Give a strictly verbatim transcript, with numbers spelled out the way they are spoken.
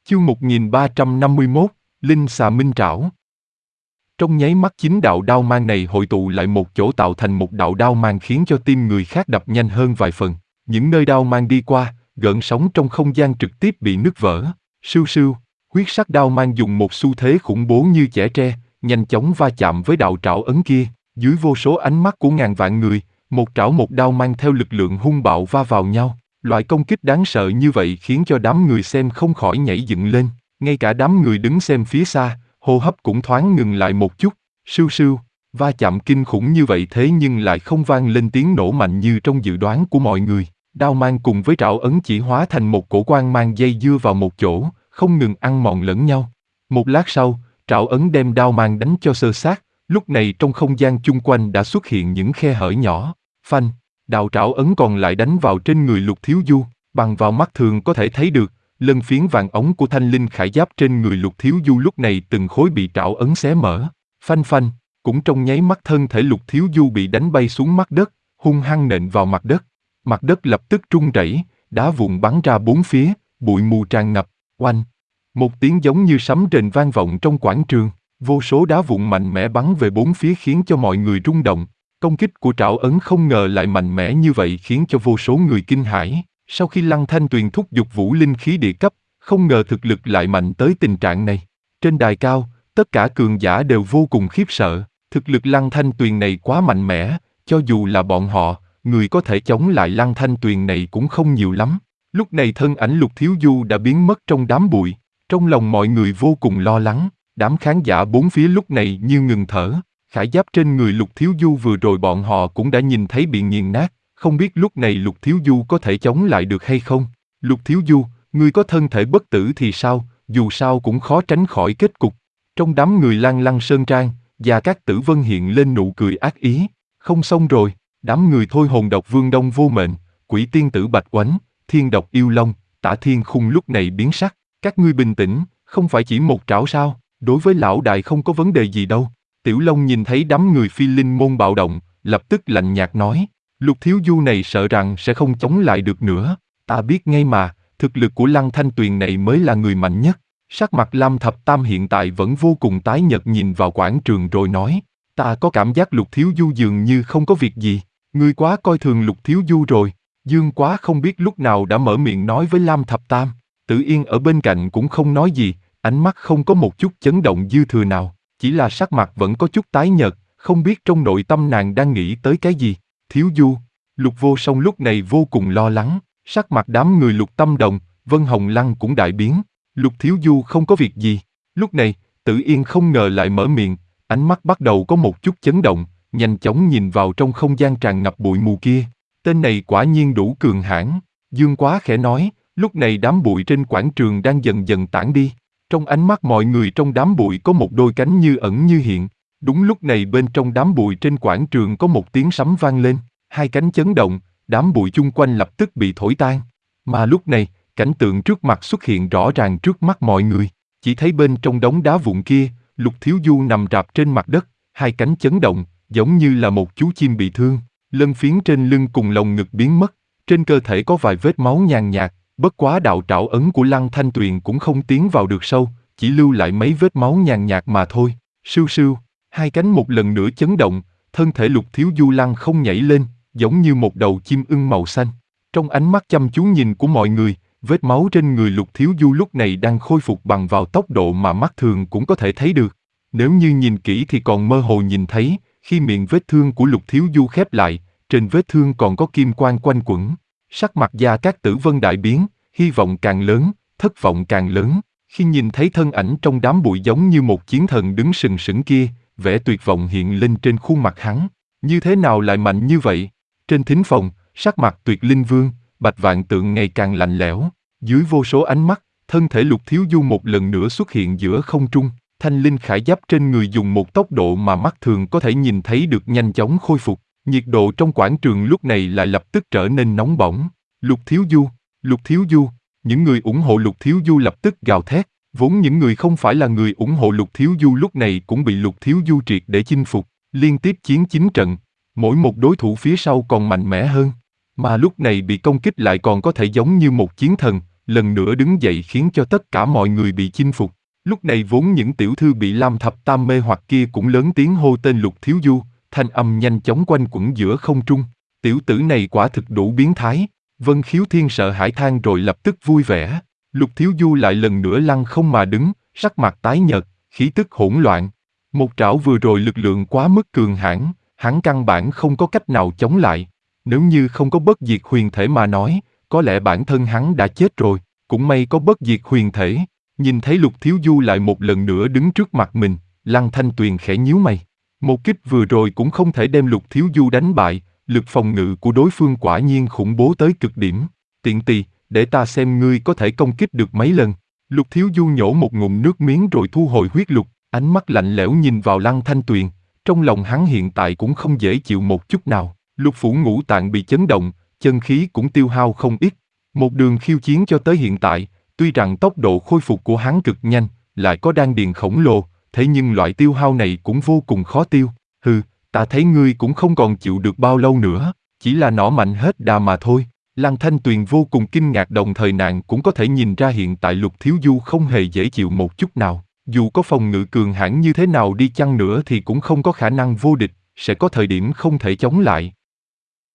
Chương một nghìn ba trăm năm mươi mốt, Linh xà minh trảo. Trong nháy mắt chín đạo đao mang này hội tụ lại một chỗ tạo thành một đạo đao mang khiến cho tim người khác đập nhanh hơn vài phần. Những nơi đao mang đi qua, gợn sóng trong không gian trực tiếp bị nứt vỡ. Sưu sưu, huyết sắc đao mang dùng một xu thế khủng bố như chẻ tre, nhanh chóng va chạm với đạo trảo ấn kia. Dưới vô số ánh mắt của ngàn vạn người, một trảo một đao mang theo lực lượng hung bạo va vào nhau. Loại công kích đáng sợ như vậy khiến cho đám người xem không khỏi nhảy dựng lên. Ngay cả đám người đứng xem phía xa, hô hấp cũng thoáng ngừng lại một chút. Sưu sưu, va chạm kinh khủng như vậy thế nhưng lại không vang lên tiếng nổ mạnh như trong dự đoán của mọi người. Đao mang cùng với trảo ấn chỉ hóa thành một cổ quang mang dây dưa vào một chỗ, không ngừng ăn mòn lẫn nhau. Một lát sau, trảo ấn đem đao mang đánh cho xơ xác. Lúc này trong không gian chung quanh đã xuất hiện những khe hở nhỏ. Phanh, đạo trảo ấn còn lại đánh vào trên người Lục Thiếu Du. Bằng vào mắt thường có thể thấy được, lân phiến vàng ống của thanh linh khải giáp trên người Lục Thiếu Du lúc này từng khối bị trảo ấn xé mở. Phanh phanh, cũng trong nháy mắt thân thể Lục Thiếu Du bị đánh bay xuống mặt đất, hung hăng nện vào mặt đất. Mặt đất lập tức rung rẩy, đá vụn bắn ra bốn phía, bụi mù tràn ngập. Oanh, một tiếng giống như sấm rền vang vọng trong quảng trường. Vô số đá vụn mạnh mẽ bắn về bốn phía khiến cho mọi người rung động. Công kích của trảo ấn không ngờ lại mạnh mẽ như vậy khiến cho vô số người kinh hãi. Sau khi Lăng Thanh Tuyền thúc giục vũ linh khí địa cấp, không ngờ thực lực lại mạnh tới tình trạng này. Trên đài cao, tất cả cường giả đều vô cùng khiếp sợ. Thực lực Lăng Thanh Tuyền này quá mạnh mẽ, cho dù là bọn họ, người có thể chống lại Lăng Thanh Tuyền này cũng không nhiều lắm. Lúc này thân ảnh Lục Thiếu Du đã biến mất trong đám bụi. Trong lòng mọi người vô cùng lo lắng. Đám khán giả bốn phía lúc này như ngừng thở. Khải giáp trên người Lục Thiếu Du vừa rồi bọn họ cũng đã nhìn thấy bị nghiền nát, không biết lúc này Lục Thiếu Du có thể chống lại được hay không. Lục Thiếu Du, ngươi có thân thể bất tử thì sao, dù sao cũng khó tránh khỏi kết cục. Trong đám người Lan Lăng Sơn Trang, Gia Cát Tử Vân hiện lên nụ cười ác ý. Không xong rồi, đám người Thôi Hồn Độc Vương Đông Vô Mệnh, Quỷ Tiên Tử Bạch Oánh, Thiên Độc Yêu Long, Tả Thiên Khung lúc này biến sắc. Các ngươi bình tĩnh, không phải chỉ một trảo sao, đối với lão đại không có vấn đề gì đâu. Tiểu Long nhìn thấy đám người Phi Linh môn bạo động, lập tức lạnh nhạt nói, Lục Thiếu Du này sợ rằng sẽ không chống lại được nữa. Ta biết ngay mà, thực lực của Lăng Thanh Tuyền này mới là người mạnh nhất. Sắc mặt Lam Thập Tam hiện tại vẫn vô cùng tái nhợt nhìn vào quảng trường rồi nói, ta có cảm giác Lục Thiếu Du dường như không có việc gì, ngươi quá coi thường Lục Thiếu Du rồi. Dương Quá không biết lúc nào đã mở miệng nói với Lam Thập Tam, Tử Yên ở bên cạnh cũng không nói gì, ánh mắt không có một chút chấn động dư thừa nào. Chỉ là sắc mặt vẫn có chút tái nhợt, không biết trong nội tâm nàng đang nghĩ tới cái gì. Thiếu Du, Lục Vô Song lúc này vô cùng lo lắng, sắc mặt đám người Lục Tâm Đồng, Vân Hồng Lăng cũng đại biến. Lục Thiếu Du không có việc gì. Lúc này, Tử Yên không ngờ lại mở miệng, ánh mắt bắt đầu có một chút chấn động, nhanh chóng nhìn vào trong không gian tràn ngập bụi mù kia. Tên này quả nhiên đủ cường hãn. Dương Quá khẽ nói, lúc này đám bụi trên quảng trường đang dần dần tản đi. Trong ánh mắt mọi người trong đám bụi có một đôi cánh như ẩn như hiện. Đúng lúc này bên trong đám bụi trên quảng trường có một tiếng sấm vang lên, hai cánh chấn động, đám bụi chung quanh lập tức bị thổi tan. Mà lúc này, cảnh tượng trước mặt xuất hiện rõ ràng trước mắt mọi người. Chỉ thấy bên trong đống đá vụn kia, Lục Thiếu Du nằm rạp trên mặt đất, hai cánh chấn động, giống như là một chú chim bị thương. Lân phiến trên lưng cùng lồng ngực biến mất, trên cơ thể có vài vết máu nhàn nhạt. Bất quá đạo trảo ấn của Lăng Thanh Tuyền cũng không tiến vào được sâu, chỉ lưu lại mấy vết máu nhàn nhạt mà thôi. Sưu sưu, hai cánh một lần nữa chấn động, thân thể Lục Thiếu Du lăng không nhảy lên, giống như một đầu chim ưng màu xanh. Trong ánh mắt chăm chú nhìn của mọi người, vết máu trên người Lục Thiếu Du lúc này đang khôi phục bằng vào tốc độ mà mắt thường cũng có thể thấy được. Nếu như nhìn kỹ thì còn mơ hồ nhìn thấy, khi miệng vết thương của Lục Thiếu Du khép lại, trên vết thương còn có kim quang quanh quẩn. Sắc mặt Gia Cát Tử Vân đại biến, hy vọng càng lớn, thất vọng càng lớn. Khi nhìn thấy thân ảnh trong đám bụi giống như một chiến thần đứng sừng sững kia, vẻ tuyệt vọng hiện lên trên khuôn mặt hắn. Như thế nào lại mạnh như vậy? Trên thính phòng, sắc mặt Tuyệt Linh Vương, Bạch Vạn Tượng ngày càng lạnh lẽo. Dưới vô số ánh mắt, thân thể Lục Thiếu Du một lần nữa xuất hiện giữa không trung. Thanh linh khải giáp trên người dùng một tốc độ mà mắt thường có thể nhìn thấy được nhanh chóng khôi phục. Nhiệt độ trong quảng trường lúc này lại lập tức trở nên nóng bỏng. Lục Thiếu Du, Lục Thiếu Du, những người ủng hộ Lục Thiếu Du lập tức gào thét. Vốn những người không phải là người ủng hộ Lục Thiếu Du lúc này cũng bị Lục Thiếu Du triệt để chinh phục. Liên tiếp chiến chín trận, mỗi một đối thủ phía sau còn mạnh mẽ hơn. Mà lúc này bị công kích lại còn có thể giống như một chiến thần, lần nữa đứng dậy khiến cho tất cả mọi người bị chinh phục. Lúc này vốn những tiểu thư bị Lam Thập Tam mê hoặc kia cũng lớn tiếng hô tên Lục Thiếu Du, thanh âm nhanh chóng quanh quẩn giữa không trung. Tiểu tử này quả thực đủ biến thái. Vân Khiếu Thiên sợ hãi than rồi lập tức vui vẻ. Lục Thiếu Du lại lần nữa lăn không mà đứng, sắc mặt tái nhợt, khí tức hỗn loạn. Một trảo vừa rồi lực lượng quá mức cường hãn, hắn căn bản không có cách nào chống lại. Nếu như không có bất diệt huyền thể mà nói, có lẽ bản thân hắn đã chết rồi. Cũng may có bất diệt huyền thể. Nhìn thấy Lục Thiếu Du lại một lần nữa đứng trước mặt mình, Lăng Thanh Tuyền khẽ nhíu mày. Một kích vừa rồi cũng không thể đem Lục Thiếu Du đánh bại, lực phòng ngự của đối phương quả nhiên khủng bố tới cực điểm. Tiện tỳ, để ta xem ngươi có thể công kích được mấy lần. Lục Thiếu Du nhổ một ngụm nước miếng rồi thu hồi huyết lục, ánh mắt lạnh lẽo nhìn vào Lăng Thanh Tuyền. Trong lòng hắn hiện tại cũng không dễ chịu một chút nào. Lục phủ ngũ tạng bị chấn động, chân khí cũng tiêu hao không ít. Một đường khiêu chiến cho tới hiện tại, tuy rằng tốc độ khôi phục của hắn cực nhanh, lại có đan điền khổng lồ, thế nhưng loại tiêu hao này cũng vô cùng khó tiêu. Hừ, ta thấy ngươi cũng không còn chịu được bao lâu nữa, chỉ là nỏ mạnh hết đà mà thôi. Lăng Thanh Tuyền vô cùng kinh ngạc, đồng thời nàng cũng có thể nhìn ra hiện tại Lục Thiếu Du không hề dễ chịu một chút nào. Dù có phòng ngự cường hãn như thế nào đi chăng nữa thì cũng không có khả năng vô địch, sẽ có thời điểm không thể chống lại.